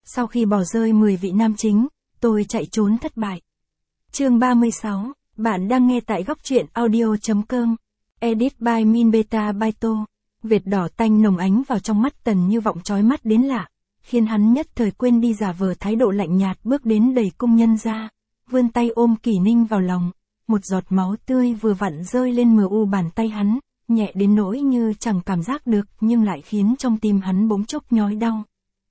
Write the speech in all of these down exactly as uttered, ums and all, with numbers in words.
Sau khi bỏ rơi mười vị nam chính, tôi chạy trốn thất bại. Chương ba mươi sáu, bạn đang nghe tại góc truyện audio chấm com. Edit by Minbeta Baito. Vệt đỏ tanh nồng ánh vào trong mắt Tần Như Vọng chói mắt đến lạ, khiến hắn nhất thời quên đi giả vờ thái độ lạnh nhạt bước đến đẩy cung nhân ra, vươn tay ôm Kỷ Ninh vào lòng, một giọt máu tươi vừa vặn rơi lên mờ u bàn tay hắn, nhẹ đến nỗi như chẳng cảm giác được nhưng lại khiến trong tim hắn bỗng chốc nhói đau.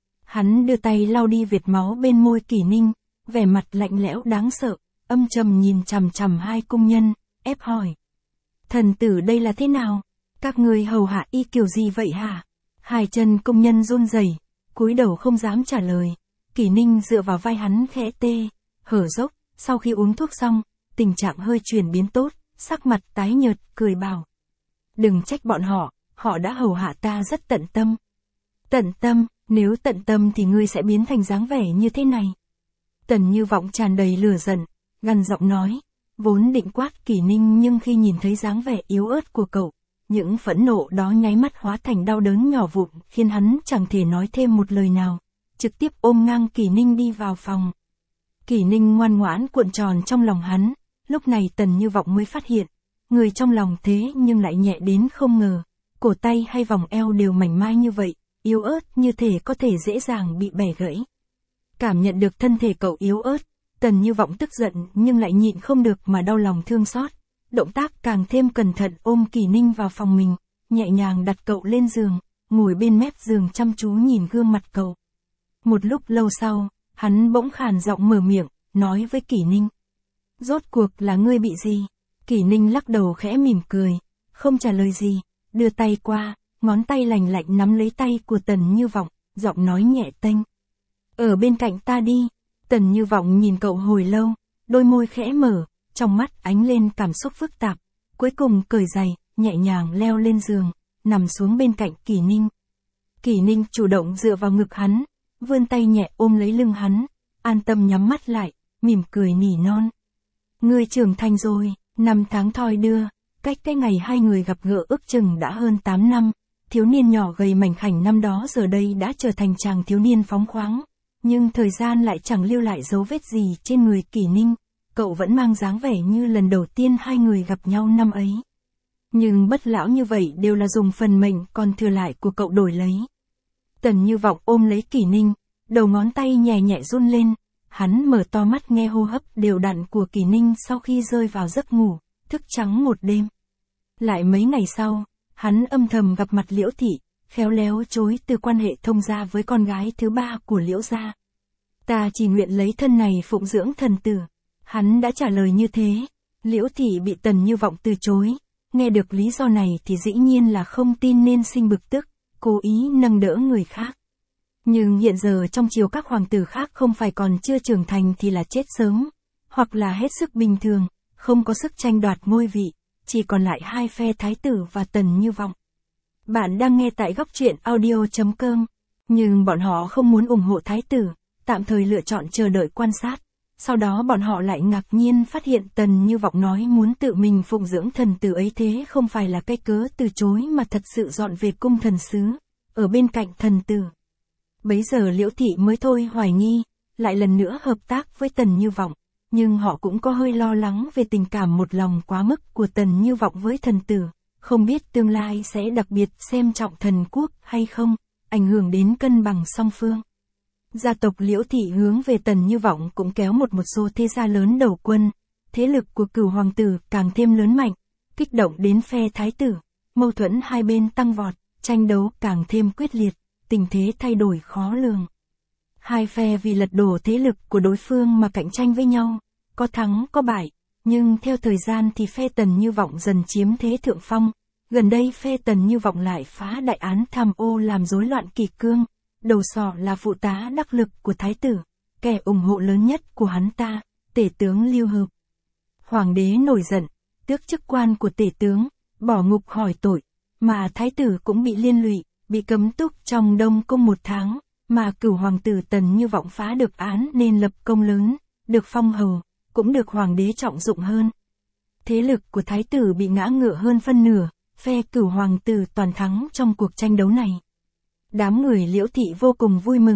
Hắn đưa tay lau đi vệt máu bên môi Kỷ Ninh, vẻ mặt lạnh lẽo đáng sợ, âm trầm nhìn chằm chằm hai cung nhân, ép hỏi. Thần tử đây là thế nào? Các người hầu hạ y kiểu gì vậy hả? Hai chân cung nhân run rẩy, cúi đầu không dám trả lời. Kỷ Ninh dựa vào vai hắn khẽ tê, hở dốc, sau khi uống thuốc xong, tình trạng hơi chuyển biến tốt, sắc mặt tái nhợt, cười bảo. Đừng trách bọn họ, họ đã hầu hạ ta rất tận tâm. Tận tâm, nếu tận tâm thì ngươi sẽ biến thành dáng vẻ như thế này. Tần Như Vọng tràn đầy lửa giận, gằn giọng nói, vốn định quát Kỷ Ninh nhưng khi nhìn thấy dáng vẻ yếu ớt của cậu, những phẫn nộ đó nháy mắt hóa thành đau đớn nhỏ vụn, khiến hắn chẳng thể nói thêm một lời nào, trực tiếp ôm ngang Kỷ Ninh đi vào phòng. Kỷ Ninh ngoan ngoãn cuộn tròn trong lòng hắn, lúc này Tần Như Vọng mới phát hiện, người trong lòng thế nhưng lại nhẹ đến không ngờ, cổ tay hay vòng eo đều mảnh mai như vậy, yếu ớt như thể có thể dễ dàng bị bẻ gãy. Cảm nhận được thân thể cậu yếu ớt, Tần Như Vọng tức giận nhưng lại nhịn không được mà đau lòng thương xót, động tác càng thêm cẩn thận ôm Kỷ Ninh vào phòng mình, nhẹ nhàng đặt cậu lên giường, ngồi bên mép giường chăm chú nhìn gương mặt cậu. Một lúc lâu sau, hắn bỗng khàn giọng mở miệng, nói với Kỷ Ninh. Rốt cuộc là ngươi bị gì? Kỷ Ninh lắc đầu khẽ mỉm cười, không trả lời gì, đưa tay qua, ngón tay lành lạnh nắm lấy tay của Tần Như Vọng, giọng nói nhẹ tênh. Ở bên cạnh ta đi. Tần Như Vọng nhìn cậu hồi lâu, đôi môi khẽ mở, trong mắt ánh lên cảm xúc phức tạp, cuối cùng cởi giày, nhẹ nhàng leo lên giường, nằm xuống bên cạnh Kỷ Ninh. Kỷ Ninh chủ động dựa vào ngực hắn, vươn tay nhẹ ôm lấy lưng hắn, an tâm nhắm mắt lại, mỉm cười nỉ non. Ngươi trưởng thành rồi, năm tháng thoi đưa, cách cái ngày hai người gặp gỡ ước chừng đã hơn tám năm, thiếu niên nhỏ gầy mảnh khảnh năm đó giờ đây đã trở thành chàng thiếu niên phóng khoáng, nhưng thời gian lại chẳng lưu lại dấu vết gì trên người Kỷ Ninh, cậu vẫn mang dáng vẻ như lần đầu tiên hai người gặp nhau năm ấy. Nhưng bất lão như vậy đều là dùng phần mệnh còn thừa lại của cậu đổi lấy. Tần Như Vọng ôm lấy Kỷ Ninh, đầu ngón tay nhẹ nhẹ run lên, hắn mở to mắt nghe hô hấp đều đặn của Kỷ Ninh sau khi rơi vào giấc ngủ, thức trắng một đêm. Lại mấy ngày sau, hắn âm thầm gặp mặt Liễu Thị, khéo léo chối từ quan hệ thông gia với con gái thứ ba của Liễu gia. Ta chỉ nguyện lấy thân này phụng dưỡng thần tử. Hắn đã trả lời như thế. Liễu Thị bị Tần Như Vọng từ chối, nghe được lý do này thì dĩ nhiên là không tin nên sinh bực tức, cố ý nâng đỡ người khác. Nhưng hiện giờ trong triều các hoàng tử khác không phải còn chưa trưởng thành thì là chết sớm, hoặc là hết sức bình thường, không có sức tranh đoạt ngôi vị, chỉ còn lại hai phe thái tử và Tần Như Vọng. Bạn đang nghe tại góc truyện audio chấm com, nhưng bọn họ không muốn ủng hộ thái tử, tạm thời lựa chọn chờ đợi quan sát. Sau đó bọn họ lại ngạc nhiên phát hiện Tần Như Vọng nói muốn tự mình phụng dưỡng thần tử ấy thế không phải là cái cớ từ chối mà thật sự dọn về cung thần sứ, ở bên cạnh thần tử. Bấy giờ Liễu Thị mới thôi hoài nghi, lại lần nữa hợp tác với Tần Như Vọng, nhưng họ cũng có hơi lo lắng về tình cảm một lòng quá mức của Tần Như Vọng với thần tử, không biết tương lai sẽ đặc biệt xem trọng thần quốc hay không, ảnh hưởng đến cân bằng song phương. Gia tộc Liễu Thị hướng về Tần Như Vọng cũng kéo một một số thế gia lớn đầu quân, thế lực của Cửu hoàng tử càng thêm lớn mạnh, kích động đến phe thái tử, mâu thuẫn hai bên tăng vọt, tranh đấu càng thêm quyết liệt, tình thế thay đổi khó lường. Hai phe vì lật đổ thế lực của đối phương mà cạnh tranh với nhau, có thắng có bại, nhưng theo thời gian thì phe Tần Như Vọng dần chiếm thế thượng phong, gần đây phe Tần Như Vọng lại phá đại án tham ô làm rối loạn kỷ cương. Đầu sỏ là phụ tá đắc lực của thái tử, kẻ ủng hộ lớn nhất của hắn ta, tể tướng Lưu Hợp. Hoàng đế nổi giận, tước chức quan của tể tướng, bỏ ngục hỏi tội, mà thái tử cũng bị liên lụy, bị cấm túc trong Đông Cung một tháng, mà Cửu hoàng tử Tần Như Vọng phá được án nên lập công lớn, được phong hầu, cũng được hoàng đế trọng dụng hơn. Thế lực của thái tử bị ngã ngựa hơn phân nửa, phe Cửu hoàng tử toàn thắng trong cuộc tranh đấu này. Đám người Liễu Thị vô cùng vui mừng,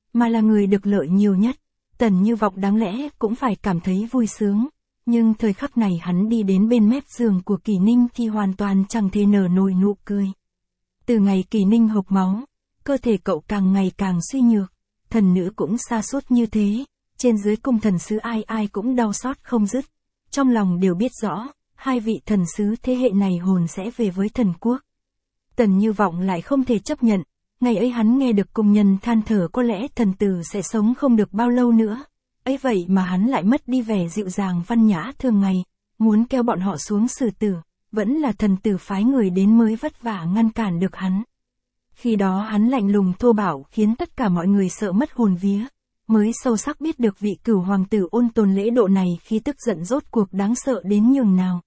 mà là người được lợi nhiều nhất. Tần Như Vọng đáng lẽ cũng phải cảm thấy vui sướng, nhưng thời khắc này hắn đi đến bên mép giường của Kỷ Ninh thì hoàn toàn chẳng thể nở nổi nụ cười. Từ ngày Kỷ Ninh hộc máu, cơ thể cậu càng ngày càng suy nhược, thần nữ cũng sa sút như thế, trên dưới cung thần sứ ai ai cũng đau xót không dứt, trong lòng đều biết rõ, hai vị thần sứ thế hệ này hồn sẽ về với thần quốc. Tần Như Vọng lại không thể chấp nhận, ngày ấy hắn nghe được cung nhân than thở có lẽ thần tử sẽ sống không được bao lâu nữa, ấy vậy mà hắn lại mất đi vẻ dịu dàng văn nhã thường ngày, muốn kéo bọn họ xuống xử tử, vẫn là thần tử phái người đến mới vất vả ngăn cản được hắn. Khi đó hắn lạnh lùng thô bạo khiến tất cả mọi người sợ mất hồn vía, mới sâu sắc biết được vị cửu hoàng tử ôn tồn lễ độ này khi tức giận rốt cuộc đáng sợ đến nhường nào.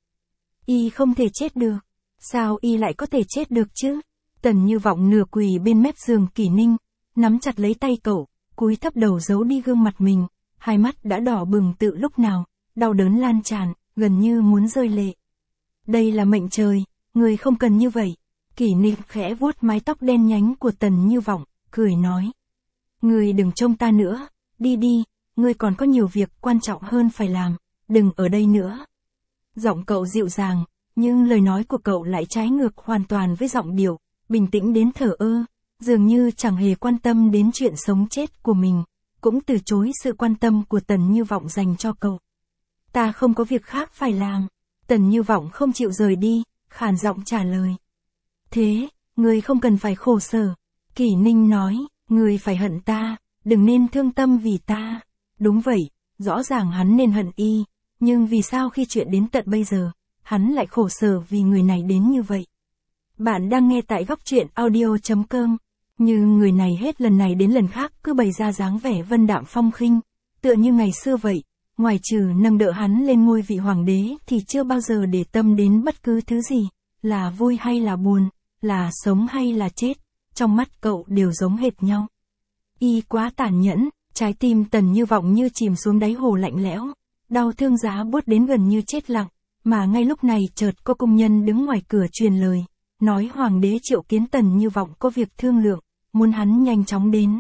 Y không thể chết được. Sao y lại có thể chết được chứ? Tần Như Vọng nửa quỳ bên mép giường Kỷ Ninh, nắm chặt lấy tay cậu, cúi thấp đầu giấu đi gương mặt mình, hai mắt đã đỏ bừng tự lúc nào, đau đớn lan tràn, gần như muốn rơi lệ. Đây là mệnh trời, người không cần như vậy. Kỷ Ninh khẽ vuốt mái tóc đen nhánh của Tần Như Vọng, cười nói. Người đừng trông ta nữa, đi đi, ngươi còn có nhiều việc quan trọng hơn phải làm, đừng ở đây nữa. Giọng cậu dịu dàng, nhưng lời nói của cậu lại trái ngược hoàn toàn với giọng điệu, bình tĩnh đến thờ ơ, dường như chẳng hề quan tâm đến chuyện sống chết của mình, cũng từ chối sự quan tâm của Tần Như Vọng dành cho cậu. Ta không có việc khác phải làm. Tần Như Vọng không chịu rời đi, khàn giọng trả lời. Thế, ngươi không cần phải khổ sở. Kỷ Ninh nói, ngươi phải hận ta, đừng nên thương tâm vì ta. Đúng vậy, rõ ràng hắn nên hận y, nhưng vì sao khi chuyện đến tận bây giờ, hắn lại khổ sở vì người này đến như vậy. Bạn đang nghe tại góc truyện audio chấm com. Như người này hết lần này đến lần khác cứ bày ra dáng vẻ vân đạm phong khinh, tựa như ngày xưa vậy, ngoài trừ nâng đỡ hắn lên ngôi vị hoàng đế thì chưa bao giờ để tâm đến bất cứ thứ gì, là vui hay là buồn, là sống hay là chết, trong mắt cậu đều giống hệt nhau. Y quá tàn nhẫn, trái tim Tần Như Vọng như chìm xuống đáy hồ lạnh lẽo, đau thương giá buốt đến gần như chết lặng, mà ngay lúc này chợt có công nhân đứng ngoài cửa truyền lời, nói hoàng đế triệu kiến Tần Như Vọng có việc thương lượng, muốn hắn nhanh chóng đến.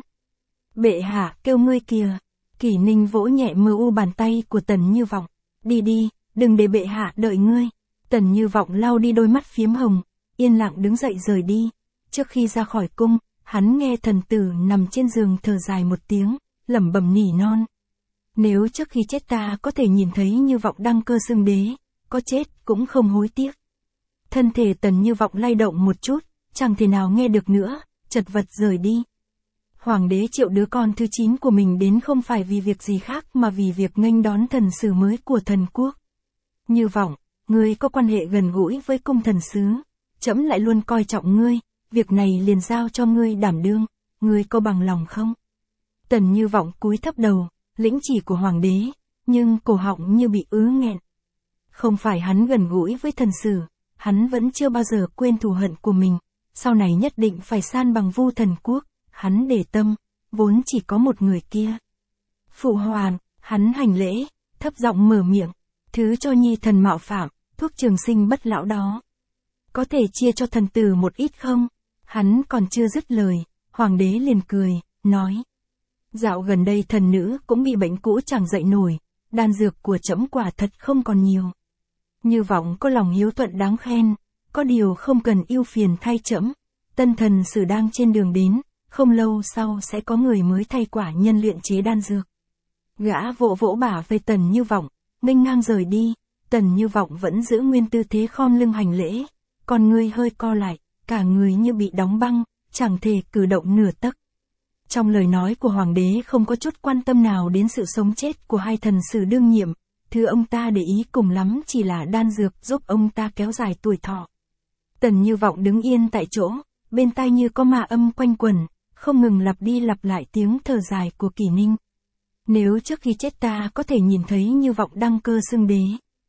Bệ hạ kêu ngươi kìa. Kỷ Ninh vỗ nhẹ mờ u bàn tay của Tần Như Vọng. Đi đi, đừng để bệ hạ đợi ngươi. Tần Như Vọng lau đi đôi mắt phiếm hồng, yên lặng đứng dậy rời đi. Trước khi ra khỏi cung, hắn nghe thần tử nằm trên giường thở dài một tiếng, lẩm bẩm nỉ non. Nếu trước khi chết ta có thể nhìn thấy Như Vọng đăng cơ xưng đế, có chết cũng không hối tiếc. Thân thể Tần Như Vọng lay động một chút, chẳng thể nào nghe được nữa, chật vật rời đi. Hoàng đế triệu đứa con thứ chín của mình đến không phải vì việc gì khác mà vì việc nghênh đón thần sử mới của thần quốc. Như Vọng, ngươi có quan hệ gần gũi với cung thần sứ, trẫm lại luôn coi trọng ngươi, việc này liền giao cho ngươi đảm đương, ngươi có bằng lòng không? Tần Như Vọng cúi thấp đầu, lĩnh chỉ của hoàng đế, nhưng cổ họng như bị ứ nghẹn. Không phải hắn gần gũi với thần sử, hắn vẫn chưa bao giờ quên thù hận của mình, sau này nhất định phải san bằng Vu Thần Quốc. Hắn để tâm, vốn chỉ có một người kia. Phụ hoàng, hắn hành lễ, thấp giọng mở miệng, thứ cho nhi thần mạo phạm, thuốc trường sinh bất lão đó. Có thể chia cho thần tử một ít không? Hắn còn chưa dứt lời, hoàng đế liền cười, nói. Dạo gần đây thần nữ cũng bị bệnh cũ chẳng dậy nổi, đan dược của trẫm quả thật không còn nhiều. Như Vọng có lòng hiếu thuận đáng khen, có điều không cần ưu phiền thay trẫm, tân thần sử đang trên đường đến. Không lâu sau sẽ có người mới thay quả nhân luyện chế đan dược. Gã vỗ vỗ bả về Tần Như Vọng, nghênh ngang rời đi. Tần Như Vọng vẫn giữ nguyên tư thế khom lưng hành lễ, còn người hơi co lại, cả người như bị đóng băng, chẳng thể cử động nửa tấc. Trong lời nói của hoàng đế không có chút quan tâm nào đến sự sống chết của hai thần sử đương nhiệm, thứ ông ta để ý cùng lắm chỉ là đan dược giúp ông ta kéo dài tuổi thọ. Tần Như Vọng đứng yên tại chỗ, bên tai như có ma âm quanh quẩn, không ngừng lặp đi lặp lại tiếng thở dài của Kỷ Ninh. Nếu trước khi chết ta có thể nhìn thấy Như Vọng đăng cơ xưng đế.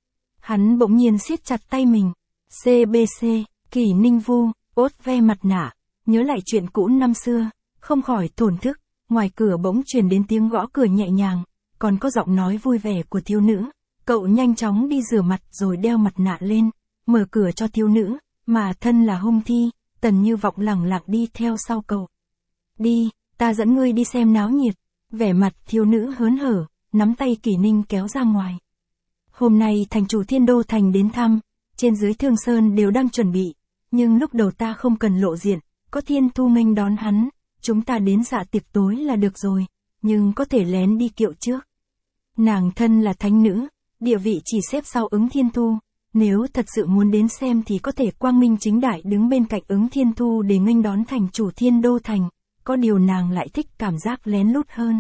Hắn bỗng nhiên siết chặt tay mình. xê bê xê, Kỷ Ninh vu, ốt ve mặt nạ, nhớ lại chuyện cũ năm xưa, không khỏi thổn thức, ngoài cửa bỗng truyền đến tiếng gõ cửa nhẹ nhàng, còn có giọng nói vui vẻ của thiếu nữ. Cậu nhanh chóng đi rửa mặt rồi đeo mặt nạ lên, mở cửa cho thiếu nữ, mà thân là hung thi, Tần Như Vọng lẳng lặng đi theo sau cậu. Đi, ta dẫn ngươi đi xem náo nhiệt. Vẻ mặt thiếu nữ hớn hở, nắm tay Kỷ Ninh kéo ra ngoài. Hôm nay thành chủ Thiên Đô Thành đến thăm, trên dưới Thương Sơn đều đang chuẩn bị, nhưng lúc đầu ta không cần lộ diện, có Thiên Thu nghênh đón hắn, chúng ta đến dạ tiệc tối là được rồi, nhưng có thể lén đi kiệu trước. Nàng thân là thánh nữ, địa vị chỉ xếp sau Ứng Thiên Thu, nếu thật sự muốn đến xem thì có thể quang minh chính đại đứng bên cạnh Ứng Thiên Thu để nghênh đón thành chủ Thiên Đô Thành, có điều nàng lại thích cảm giác lén lút hơn.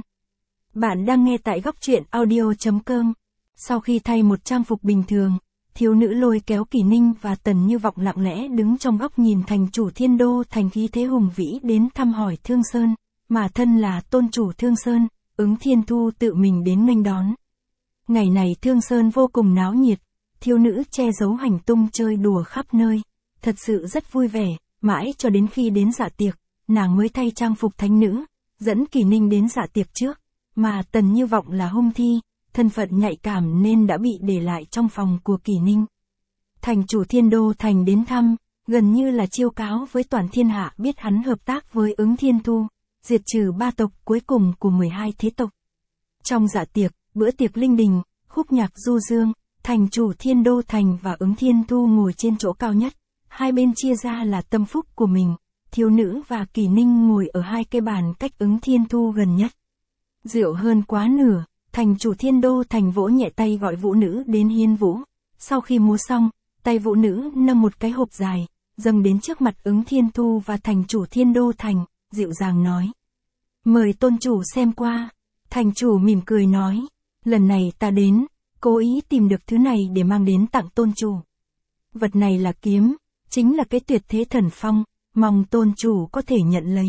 Bạn đang nghe tại góc truyện audio chấm com. Sau khi thay một trang phục bình thường, thiếu nữ lôi kéo Kỷ Ninh và Tần Như Vọng lặng lẽ đứng trong góc nhìn thành chủ Thiên Đô Thành khí thế hùng vĩ đến thăm hỏi Thương Sơn, mà thân là tôn chủ Thương Sơn, Ứng Thiên Thu tự mình đến nghênh đón. Ngày này Thương Sơn vô cùng náo nhiệt, thiếu nữ che giấu hành tung chơi đùa khắp nơi, thật sự rất vui vẻ, mãi cho đến khi đến dạ tiệc, nàng mới thay trang phục thánh nữ, dẫn Kỷ Ninh đến dạ tiệc trước, mà Tần Như Vọng là hung thi, thân phận nhạy cảm nên đã bị để lại trong phòng của Kỷ Ninh. Thành chủ Thiên Đô Thành đến thăm, gần như là chiêu cáo với toàn thiên hạ biết hắn hợp tác với Ứng Thiên Thu, diệt trừ ba tộc cuối cùng của mười hai thế tộc. Trong dạ tiệc, bữa tiệc linh đình, khúc nhạc du dương, thành chủ Thiên Đô Thành và Ứng Thiên Thu ngồi trên chỗ cao nhất, hai bên chia ra là tâm phúc của mình, thiếu nữ và Kỷ Ninh ngồi ở hai cái bàn cách Ứng Thiên Thu gần nhất. Rượu hơn quá nửa, thành chủ Thiên Đô Thành vỗ nhẹ tay gọi vũ nữ đến hiến vũ, sau khi múa xong, tay vũ nữ nâng một cái hộp dài, dâng đến trước mặt Ứng Thiên Thu và thành chủ Thiên Đô Thành, dịu dàng nói. Mời tôn chủ xem qua. Thành chủ mỉm cười nói, lần này ta đến, cố ý tìm được thứ này để mang đến tặng tôn chủ. Vật này là kiếm, chính là cái tuyệt thế thần phong, mong tôn chủ có thể nhận lấy.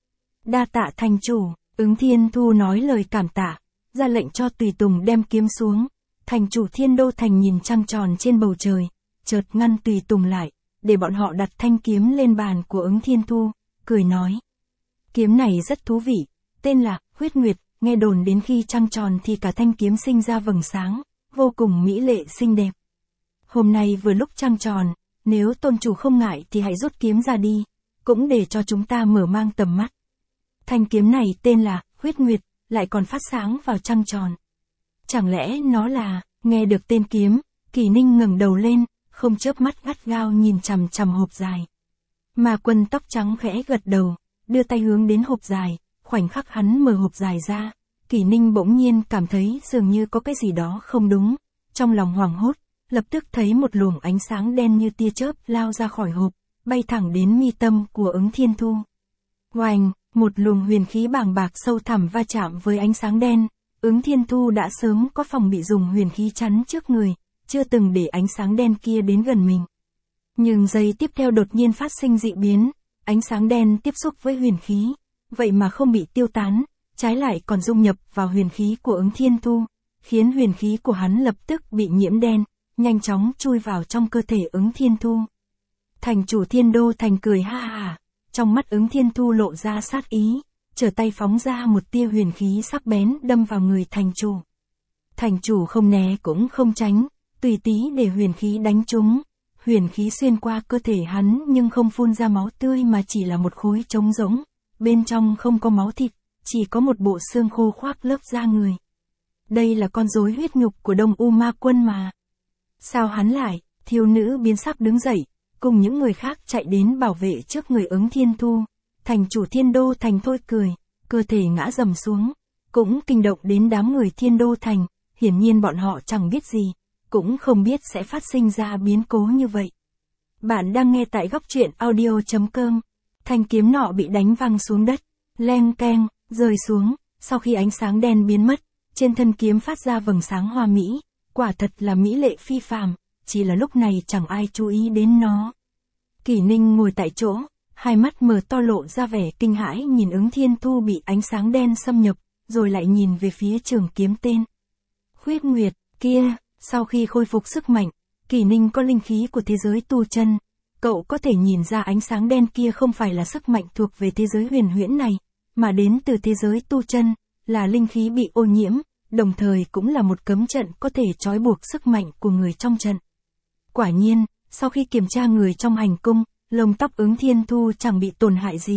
Đa tạ thành chủ, Ứng Thiên Thu nói lời cảm tạ, ra lệnh cho tùy tùng đem kiếm xuống. Thành chủ Thiên Đô Thành nhìn trăng tròn trên bầu trời, chợt ngăn tùy tùng lại, để bọn họ đặt thanh kiếm lên bàn của Ứng Thiên Thu, cười nói. Kiếm này rất thú vị, tên là Huyết Nguyệt, nghe đồn đến khi trăng tròn thì cả thanh kiếm sinh ra vầng sáng, vô cùng mỹ lệ xinh đẹp. Hôm nay vừa lúc trăng tròn, nếu tôn chủ không ngại thì hãy rút kiếm ra đi, cũng để cho chúng ta mở mang tầm mắt. Thanh kiếm này tên là Huyết Nguyệt, lại còn phát sáng vào trăng tròn. Chẳng lẽ nó là, nghe được tên kiếm, Kỷ Ninh ngẩng đầu lên, không chớp mắt gắt gao nhìn chằm chằm hộp dài. Mà Quân tóc trắng khẽ gật đầu, đưa tay hướng đến hộp dài, khoảnh khắc hắn mở hộp dài ra, Kỷ Ninh bỗng nhiên cảm thấy dường như có cái gì đó không đúng, trong lòng hoảng hốt, lập tức thấy một luồng ánh sáng đen như tia chớp lao ra khỏi hộp, bay thẳng đến mi tâm của Ứng Thiên Thu. Oanh, một luồng huyền khí bàng bạc sâu thẳm va chạm với ánh sáng đen, Ứng Thiên Thu đã sớm có phòng bị dùng huyền khí chắn trước người, chưa từng để ánh sáng đen kia đến gần mình. Nhưng giây tiếp theo đột nhiên phát sinh dị biến, ánh sáng đen tiếp xúc với huyền khí, vậy mà không bị tiêu tán, trái lại còn dung nhập vào huyền khí của Ứng Thiên Thu, khiến huyền khí của hắn lập tức bị nhiễm đen, nhanh chóng chui vào trong cơ thể Ứng Thiên Thu. Thành chủ Thiên Đô Thành cười ha ha, trong mắt Ứng Thiên Thu lộ ra sát ý, trở tay phóng ra một tia huyền khí sắc bén đâm vào người thành chủ. Thành chủ không né cũng không tránh, tùy tí để huyền khí đánh trúng, huyền khí xuyên qua cơ thể hắn nhưng không phun ra máu tươi mà chỉ là một khối trống rỗng, bên trong không có máu thịt, chỉ có một bộ xương khô khoác lớp da người. Đây là con rối huyết nhục của Đông U Ma Quân mà. Sao hắn lại? Thiếu nữ biến sắc đứng dậy, cùng những người khác chạy đến bảo vệ trước người Ứng Thiên Thu. Thành chủ Thiên Đô Thành thôi cười, cơ thể ngã rầm xuống, cũng kinh động đến đám người Thiên Đô Thành, hiển nhiên bọn họ chẳng biết gì, cũng không biết sẽ phát sinh ra biến cố như vậy. Bạn đang nghe tại góc truyện audio chấm com. Thanh kiếm nọ bị đánh văng xuống đất, leng keng, rơi xuống, sau khi ánh sáng đen biến mất, trên thân kiếm phát ra vầng sáng hoa mỹ, quả thật là mỹ lệ phi phàm, chỉ là lúc này chẳng ai chú ý đến nó. Kỷ Ninh ngồi tại chỗ, hai mắt mở to lộ ra vẻ kinh hãi nhìn Ứng Thiên Thu bị ánh sáng đen xâm nhập, rồi lại nhìn về phía trường kiếm tên Huyết Nguyệt kia. Sau khi khôi phục sức mạnh, Kỷ Ninh có linh khí của thế giới tu chân, cậu có thể nhìn ra ánh sáng đen kia không phải là sức mạnh thuộc về thế giới huyền huyễn này, mà đến từ thế giới tu chân, là linh khí bị ô nhiễm, đồng thời cũng là một cấm trận có thể trói buộc sức mạnh của người trong trận. Quả nhiên, sau khi kiểm tra người trong hành cung, lông tóc Ứng Thiên Thu chẳng bị tổn hại gì,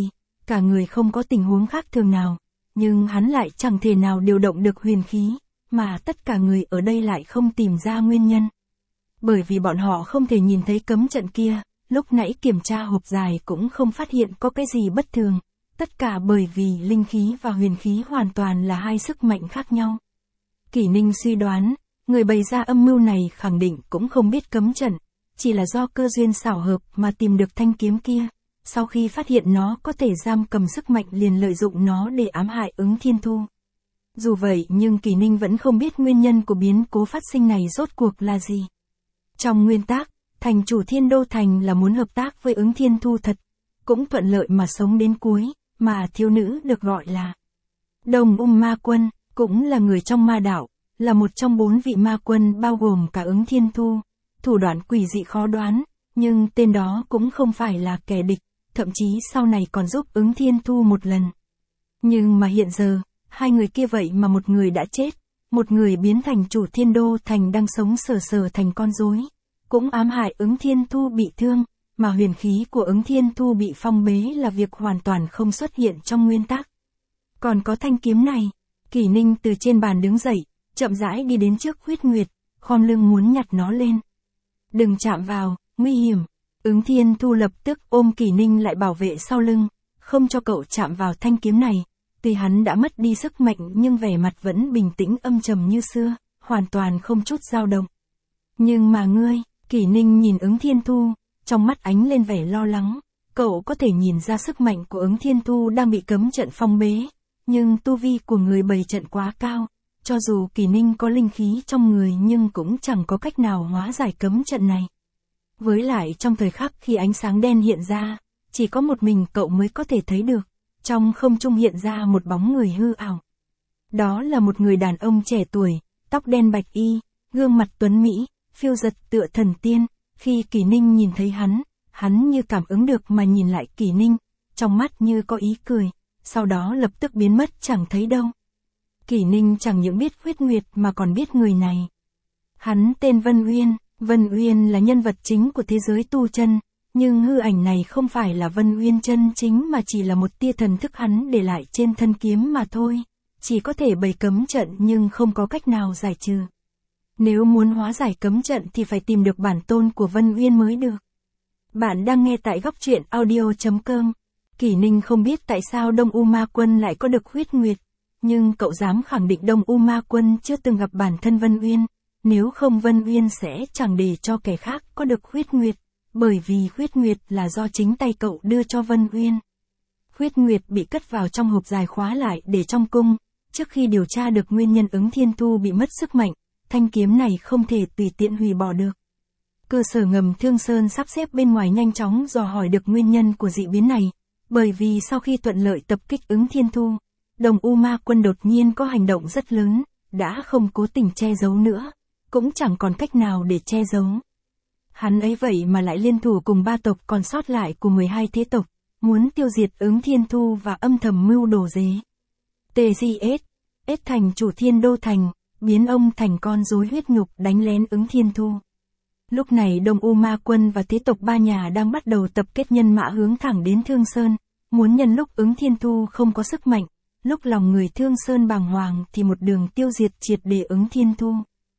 cả người không có tình huống khác thường nào, nhưng hắn lại chẳng thể nào điều động được huyền khí, mà tất cả người ở đây lại không tìm ra nguyên nhân. Bởi vì bọn họ không thể nhìn thấy cấm trận kia, lúc nãy kiểm tra hộp dài cũng không phát hiện có cái gì bất thường, tất cả bởi vì linh khí và huyền khí hoàn toàn là hai sức mạnh khác nhau. Kỷ Ninh suy đoán, người bày ra âm mưu này khẳng định cũng không biết cấm trận, chỉ là do cơ duyên xảo hợp mà tìm được thanh kiếm kia, sau khi phát hiện nó có thể giam cầm sức mạnh liền lợi dụng nó để ám hại Ứng Thiên Thu. Dù vậy nhưng Kỷ Ninh vẫn không biết nguyên nhân của biến cố phát sinh này rốt cuộc là gì. Trong nguyên tắc, thành chủ Thiên Đô Thành là muốn hợp tác với Ứng Thiên Thu thật, cũng thuận lợi mà sống đến cuối, mà thiếu nữ được gọi là Đồng Um Ma Quân, cũng là người trong ma đạo, là một trong bốn vị ma quân bao gồm cả Ứng Thiên Thu, thủ đoạn quỷ dị khó đoán, nhưng tên đó cũng không phải là kẻ địch, thậm chí sau này còn giúp Ứng Thiên Thu một lần. Nhưng mà hiện giờ, hai người kia vậy mà một người đã chết, một người biến thành chủ Thiên Đô Thành đang sống sờ sờ thành con rối, cũng ám hại Ứng Thiên Thu bị thương, mà huyền khí của Ứng Thiên Thu bị phong bế là việc hoàn toàn không xuất hiện trong nguyên tắc. Còn có thanh kiếm này, Kỷ Ninh từ trên bàn đứng dậy, chậm rãi đi đến trước Huyết Nguyệt, khom lưng muốn nhặt nó lên. Đừng chạm vào, nguy hiểm. Ứng Thiên Thu lập tức ôm Kỷ Ninh lại bảo vệ sau lưng, không cho cậu chạm vào thanh kiếm này. Tuy hắn đã mất đi sức mạnh nhưng vẻ mặt vẫn bình tĩnh âm trầm như xưa, hoàn toàn không chút dao động. Nhưng mà ngươi, Kỷ Ninh nhìn Ứng Thiên Thu, trong mắt ánh lên vẻ lo lắng, cậu có thể nhìn ra sức mạnh của Ứng Thiên Thu đang bị cấm trận phong bế, nhưng tu vi của người bày trận quá cao, cho dù Kỷ Ninh có linh khí trong người nhưng cũng chẳng có cách nào hóa giải cấm trận này. Với lại trong thời khắc khi ánh sáng đen hiện ra, chỉ có một mình cậu mới có thể thấy được, trong không trung hiện ra một bóng người hư ảo. Đó là một người đàn ông trẻ tuổi, tóc đen bạch y, gương mặt tuấn mỹ, phiêu giật tựa thần tiên. Khi Kỷ Ninh nhìn thấy hắn, hắn như cảm ứng được mà nhìn lại Kỷ Ninh, trong mắt như có ý cười, sau đó lập tức biến mất chẳng thấy đâu. Kỷ Ninh chẳng những biết Huyết Nguyệt mà còn biết người này. Hắn tên Vân Uyên, Vân Uyên là nhân vật chính của thế giới tu chân, nhưng hư ảnh này không phải là Vân Uyên chân chính mà chỉ là một tia thần thức hắn để lại trên thân kiếm mà thôi, chỉ có thể bày cấm trận nhưng không có cách nào giải trừ. Nếu muốn hóa giải cấm trận thì phải tìm được bản tôn của Vân Uyên mới được. Bạn đang nghe tại góc truyện audio chấm com. Kỷ Ninh không biết tại sao Đông U Ma Quân lại có được Huyết Nguyệt, nhưng cậu dám khẳng định Đông U Ma Quân chưa từng gặp bản thân Vân Uyên, nếu không Vân Uyên sẽ chẳng để cho kẻ khác có được Huyết Nguyệt, bởi vì Huyết Nguyệt là do chính tay cậu đưa cho Vân Uyên. Huyết Nguyệt bị cất vào trong hộp dài khóa lại để trong cung, trước khi điều tra được nguyên nhân Ứng Thiên Thu bị mất sức mạnh, thanh kiếm này không thể tùy tiện hủy bỏ được. Cơ sở ngầm Thương Sơn sắp xếp bên ngoài nhanh chóng dò hỏi được nguyên nhân của dị biến này, bởi vì sau khi thuận lợi tập kích Ứng Thiên Thu, Đồng U Ma Quân đột nhiên có hành động rất lớn, đã không cố tình che giấu nữa, cũng chẳng còn cách nào để che giấu. Hắn ấy vậy mà lại liên thủ cùng ba tộc còn sót lại của mười hai thế tộc, muốn tiêu diệt Ứng Thiên Thu và âm thầm mưu đồ dế. tê giê ét, ét thành chủ Thiên Đô Thành, biến ông thành con rối huyết nhục đánh lén Ứng Thiên Thu. Lúc này Đông U Ma Quân và thế tộc ba nhà đang bắt đầu tập kết nhân mã hướng thẳng đến Thương Sơn, muốn nhân lúc Ứng Thiên Thu không có sức mạnh, lúc lòng người Thương Sơn bàng hoàng thì một đường tiêu diệt triệt để Ứng Thiên Thu.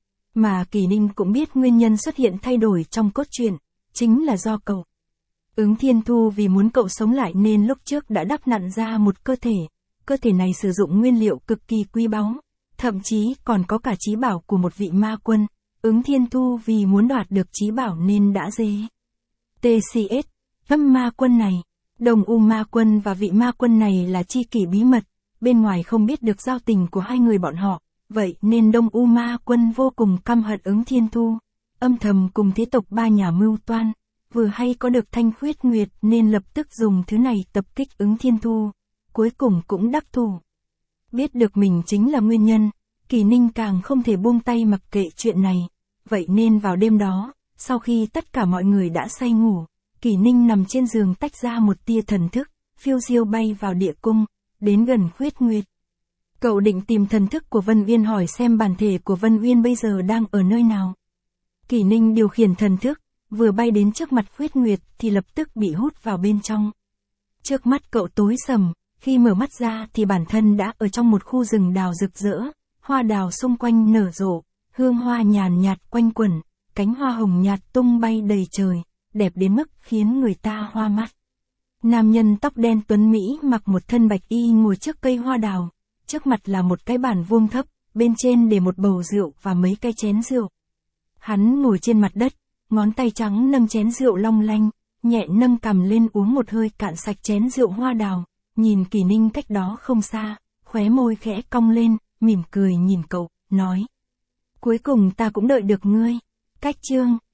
Mà Kỷ Ninh cũng biết nguyên nhân xuất hiện thay đổi trong cốt truyện, chính là do cậu. Ứng Thiên Thu vì muốn cậu sống lại nên lúc trước đã đắp nặn ra một cơ thể, cơ thể này sử dụng nguyên liệu cực kỳ quý báu, thậm chí còn có cả chí bảo của một vị ma quân. Ứng Thiên Thu vì muốn đoạt được chí bảo nên đã dê. tê xê ét, âm ma quân này, Đồng U Ma Quân và vị ma quân này là chi kỷ bí mật, bên ngoài không biết được giao tình của hai người bọn họ, vậy nên Đông U Ma Quân vô cùng căm hận Ứng Thiên Thu, âm thầm cùng thế tộc ba nhà mưu toan, vừa hay có được thanh Huyết Nguyệt nên lập tức dùng thứ này tập kích Ứng Thiên Thu, cuối cùng cũng đắc thủ. Biết được mình chính là nguyên nhân, Kỷ Ninh càng không thể buông tay mặc kệ chuyện này, vậy nên vào đêm đó, sau khi tất cả mọi người đã say ngủ, Kỷ Ninh nằm trên giường tách ra một tia thần thức, phiêu diêu bay vào địa cung, đến gần Huyết Nguyệt. Cậu định tìm thần thức của Vân Uyên hỏi xem bản thể của Vân Uyên bây giờ đang ở nơi nào. Kỷ Ninh điều khiển thần thức, vừa bay đến trước mặt Huyết Nguyệt thì lập tức bị hút vào bên trong. Trước mắt cậu tối sầm, khi mở mắt ra thì bản thân đã ở trong một khu rừng đào rực rỡ, hoa đào xung quanh nở rộ, hương hoa nhàn nhạt quanh quẩn, cánh hoa hồng nhạt tung bay đầy trời, đẹp đến mức khiến người ta hoa mắt. Nam nhân tóc đen tuấn Mỹ mặc một thân bạch y ngồi trước cây hoa đào, trước mặt là một cái bàn vuông thấp, bên trên để một bầu rượu và mấy cái chén rượu. Hắn ngồi trên mặt đất, ngón tay trắng nâng chén rượu long lanh, nhẹ nâng cằm lên uống một hơi cạn sạch chén rượu hoa đào, nhìn Kỳ Ninh cách đó không xa, khóe môi khẽ cong lên, mỉm cười nhìn cậu, nói. Cuối cùng ta cũng đợi được ngươi. Cách chương